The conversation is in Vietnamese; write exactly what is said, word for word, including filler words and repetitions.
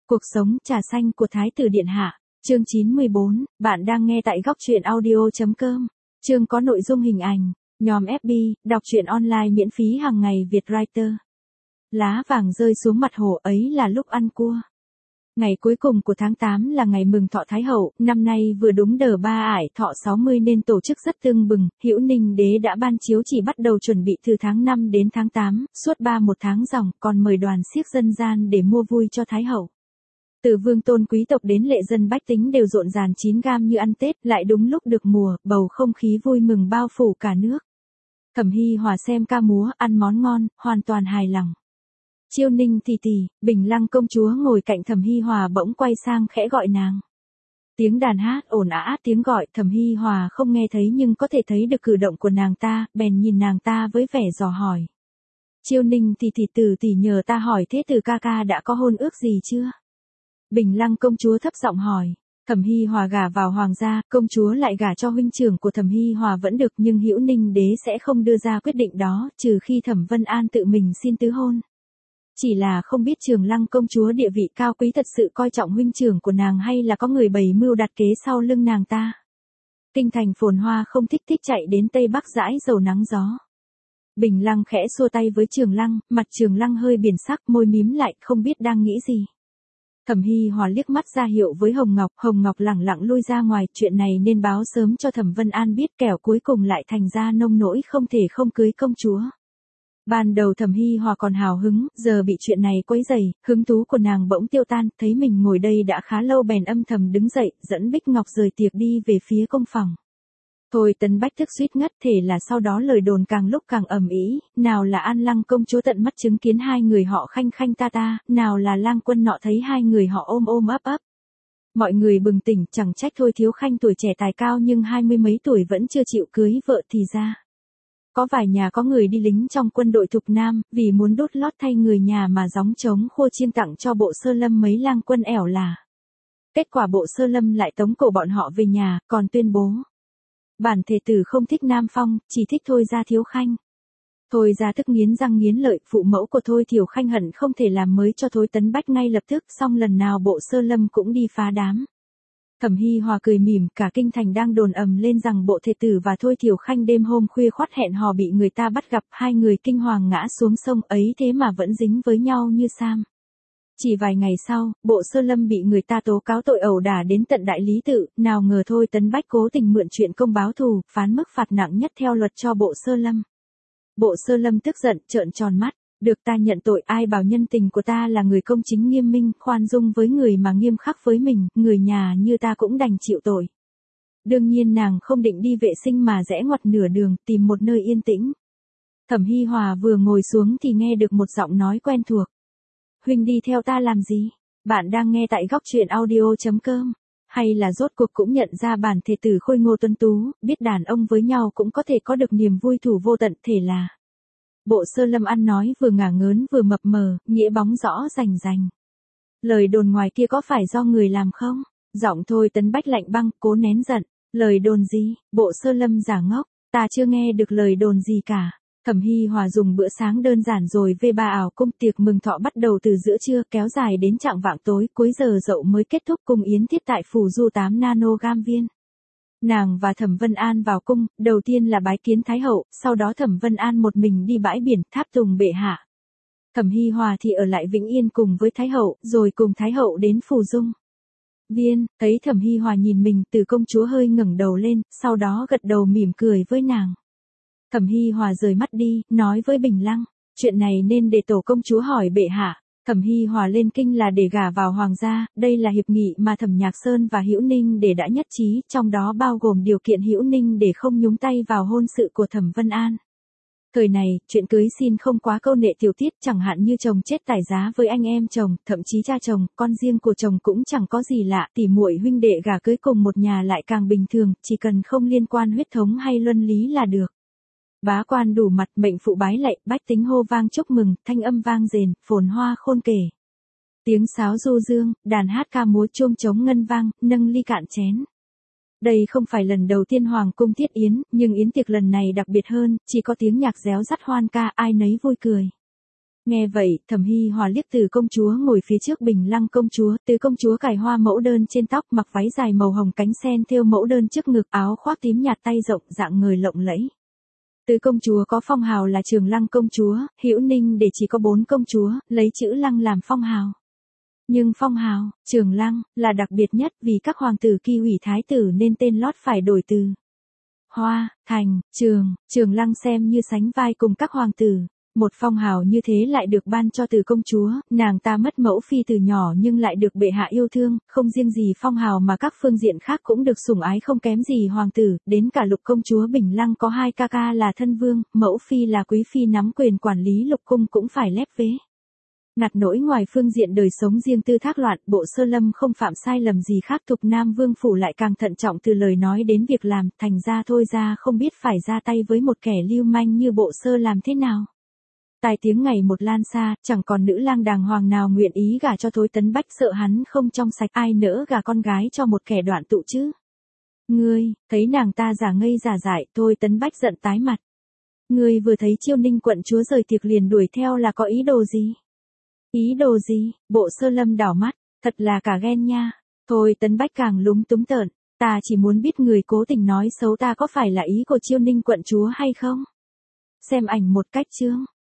Cuộc sống trà xanh của Thái tử Điện Hạ, chương chín mươi bốn, bạn đang nghe tại góc truyện audio.com. Chương có nội dung hình ảnh, nhóm ép bê, đọc truyện online miễn phí hàng ngày Việt Writer. Lá vàng rơi xuống mặt hồ ấy là lúc ăn cua. Ngày cuối cùng của tháng tám là ngày mừng thọ Thái hậu, năm nay vừa đúng đờ ba ải thọ sáu mươi nên tổ chức rất tưng bừng, Hữu Ninh đế đã ban chiếu chỉ bắt đầu chuẩn bị từ tháng năm đến tháng tám, suốt ba một tháng ròng, còn mời đoàn xiếc dân gian để mua vui cho Thái hậu. Từ vương tôn quý tộc đến lệ dân bách tính đều rộn ràng chín gam như ăn Tết, lại đúng lúc được mùa, bầu không khí vui mừng bao phủ cả nước. Thẩm Hy Hòa xem ca múa, ăn món ngon, hoàn toàn hài lòng. Chiêu Ninh tỷ tỷ, Bình Lăng công chúa ngồi cạnh Thẩm Hy Hòa bỗng quay sang khẽ gọi nàng. Tiếng đàn hát ồn ào, tiếng gọi, Thẩm Hy Hòa không nghe thấy nhưng có thể thấy được cử động của nàng ta, bèn nhìn nàng ta với vẻ dò hỏi. Chiêu Ninh tỷ tỷ, từ tỷ nhờ ta hỏi thế từ ca ca đã có hôn ước gì chưa? Bình Lăng công chúa thấp giọng hỏi. Thẩm Hy Hòa gả vào hoàng gia, công chúa lại gả cho huynh trưởng của Thẩm Hy Hòa vẫn được, nhưng Hữu Ninh đế sẽ không đưa ra quyết định đó, trừ khi Thẩm Vân An tự mình xin tứ hôn. Chỉ là không biết Trường Lăng công chúa địa vị cao quý thật sự coi trọng huynh trưởng của nàng hay là có người bày mưu đặt kế sau lưng nàng ta. Kinh thành phồn hoa không thích thích chạy đến Tây Bắc dãi dầu nắng gió. Bình Lăng khẽ xua tay với Trường Lăng, mặt Trường Lăng hơi biển sắc, môi mím lại, không biết đang nghĩ gì. Thẩm Hy Hòa liếc mắt ra hiệu với Hồng Ngọc, Hồng Ngọc lẳng lặng lui ra ngoài, chuyện này nên báo sớm cho Thẩm Vân An biết, kẻo cuối cùng lại thành ra nông nỗi không thể không cưới công chúa. Ban đầu Thẩm Hy Hòa còn hào hứng, giờ bị chuyện này quấy rầy, hứng thú của nàng bỗng tiêu tan, thấy mình ngồi đây đã khá lâu bèn âm thầm đứng dậy, dẫn Bích Ngọc rời tiệc đi về phía công phòng. Thôi Tấn Bách thức suýt ngất, thể là sau đó lời đồn càng lúc càng ầm ĩ, nào là An Lăng công chúa tận mắt chứng kiến hai người họ khanh khanh ta ta, nào là Lang Quân nọ thấy hai người họ ôm ôm ấp ấp. Mọi người bừng tỉnh, chẳng trách Thôi Thiếu Khanh tuổi trẻ tài cao nhưng hai mươi mấy tuổi vẫn chưa chịu cưới vợ thì ra. Có vài nhà có người đi lính trong quân đội Thục Nam, vì muốn đốt lót thay người nhà mà gióng trống khô chiên tặng cho Bộ Sơ Lâm mấy lang quân ẻo là. Kết quả Bộ Sơ Lâm lại tống cổ bọn họ về nhà, còn tuyên bố. Bản thể tử không thích Nam Phong, chỉ thích Thôi Gia Thiếu Khanh. Thôi Gia tức nghiến răng nghiến lợi, phụ mẫu của Thôi Thiểu Khanh hận không thể làm mới cho Thôi Tấn Bách ngay lập tức, xong lần nào Bộ Sơ Lâm cũng đi phá đám. Thẩm Hy Hòa cười mỉm, cả kinh thành đang đồn ầm lên rằng Bộ Thể tử và Thôi Thiểu Khanh đêm hôm khuya khoắt hẹn hò bị người ta bắt gặp, hai người kinh hoàng ngã xuống sông ấy thế mà vẫn dính với nhau như sam. Chỉ vài ngày sau, Bộ Sơ Lâm bị người ta tố cáo tội ẩu đả đến tận đại lý tự, nào ngờ Thôi Tấn Bách cố tình mượn chuyện công báo thù, phán mức phạt nặng nhất theo luật cho Bộ Sơ Lâm. Bộ Sơ Lâm tức giận, trợn tròn mắt, được ta nhận tội, ai bảo nhân tình của ta là người công chính nghiêm minh, khoan dung với người mà nghiêm khắc với mình, người nhà như ta cũng đành chịu tội. Đương nhiên nàng không định đi vệ sinh mà rẽ ngoặt nửa đường, tìm một nơi yên tĩnh. Thẩm Hy Hòa vừa ngồi xuống thì nghe được một giọng nói quen thuộc. Huynh đi theo ta làm gì? Bạn đang nghe tại góc truyện audio.com. Hay là rốt cuộc cũng nhận ra bản thể tử khôi ngô tuấn tú, biết đàn ông với nhau cũng có thể có được niềm vui thủ vô tận, thể là. Bộ Sơ Lâm ăn nói vừa ngả ngớn vừa mập mờ, nghĩa bóng rõ rành rành. Lời đồn ngoài kia có phải do người làm không? Giọng Thôi Tấn Bách lạnh băng, cố nén giận. Lời đồn gì? Bộ Sơ Lâm giả ngốc, ta chưa nghe được lời đồn gì cả. Thẩm Hy Hòa dùng bữa sáng đơn giản rồi về Ba Ảo Cung, tiệc mừng thọ bắt đầu từ giữa trưa kéo dài đến chạng vạng tối, cuối giờ dậu mới kết thúc, cung yến thiết tại phủ du tám nanogam viên. Nàng và Thẩm Vân An vào cung, đầu tiên là bái kiến Thái hậu, sau đó Thẩm Vân An một mình đi bãi biển, tháp tùng bệ hạ. Thẩm Hy Hòa thì ở lại Vĩnh Yên cùng với Thái hậu, rồi cùng Thái hậu đến phủ dung viên, thấy Thẩm Hy Hòa nhìn mình, từ công chúa hơi ngẩng đầu lên, sau đó gật đầu mỉm cười với nàng. Thẩm Hy Hòa rời mắt đi, nói với Bình Lăng, chuyện này nên để tổ công chúa hỏi bệ hạ. Thẩm Hy Hòa lên kinh là để gả vào hoàng gia, đây là hiệp nghị mà Thẩm Nhạc Sơn và Hữu Ninh để đã nhất trí, trong đó bao gồm điều kiện Hữu Ninh để không nhúng tay vào hôn sự của Thẩm Vân An. Thời này, chuyện cưới xin không quá câu nệ tiểu tiết, chẳng hạn như chồng chết tải giá với anh em chồng, thậm chí cha chồng, con riêng của chồng cũng chẳng có gì lạ, tỉ muội huynh đệ gả cưới cùng một nhà lại càng bình thường, chỉ cần không liên quan huyết thống hay luân lý là được. Bá quan đủ mặt, mệnh phụ bái lạy, bách tính hô vang chúc mừng, thanh âm vang rền, phồn hoa khôn kể. Tiếng sáo du dương, đàn hát ca múa chuông trống ngân vang, nâng ly cạn chén. Đây không phải lần đầu tiên hoàng cung thiết yến, nhưng yến tiệc lần này đặc biệt hơn, chỉ có tiếng nhạc réo rắt hoan ca, ai nấy vui cười. Nghe vậy, Thẩm Hi Hòa liếc Từ công chúa ngồi phía trước Bình Lăng công chúa, Từ công chúa cài hoa mẫu đơn trên tóc, mặc váy dài màu hồng cánh sen thêu mẫu đơn trước ngực, áo khoác tím nhạt tay rộng, dạng người lộng lẫy. Từ công chúa có phong hào là Trường Lăng công chúa, Hữu Ninh để chỉ có bốn công chúa, lấy chữ Lăng làm phong hào. Nhưng phong hào, Trường Lăng, là đặc biệt nhất vì các hoàng tử kỳ hủy thái tử nên tên lót phải đổi từ Hoa, thành, Trường, Trường Lăng xem như sánh vai cùng các hoàng tử. Một phong hào như thế lại được ban cho Từ công chúa, nàng ta mất mẫu phi từ nhỏ nhưng lại được bệ hạ yêu thương, không riêng gì phong hào mà các phương diện khác cũng được sủng ái không kém gì hoàng tử, đến cả Lục công chúa Bình Lăng có hai ca ca là thân vương, mẫu phi là quý phi nắm quyền quản lý lục cung cũng phải lép vế. Ngặt nỗi ngoài phương diện đời sống riêng tư thác loạn, Bộ Sơ Lâm không phạm sai lầm gì khác, Thục Nam Vương phủ lại càng thận trọng từ lời nói đến việc làm, thành ra thôi ra không biết phải ra tay với một kẻ lưu manh như Bộ Sơ làm thế nào. Tai tiếng ngày một lan xa, chẳng còn nữ lang đàng hoàng nào nguyện ý gả cho Thối Tấn Bách, sợ hắn không trong sạch, ai nỡ gả con gái cho một kẻ đoạn tụ chứ. Ngươi, thấy nàng ta giả ngây giả dại, Thôi Tấn Bách giận tái mặt. Ngươi vừa thấy Chiêu Ninh quận chúa rời tiệc liền đuổi theo là có ý đồ gì? Ý đồ gì? Bộ Sơ Lâm đảo mắt, thật là cả ghen nha. Thôi Tấn Bách càng lúng túng tợn, ta chỉ muốn biết người cố tình nói xấu ta có phải là ý của Chiêu Ninh quận chúa hay không? Xem ảnh một cách chương.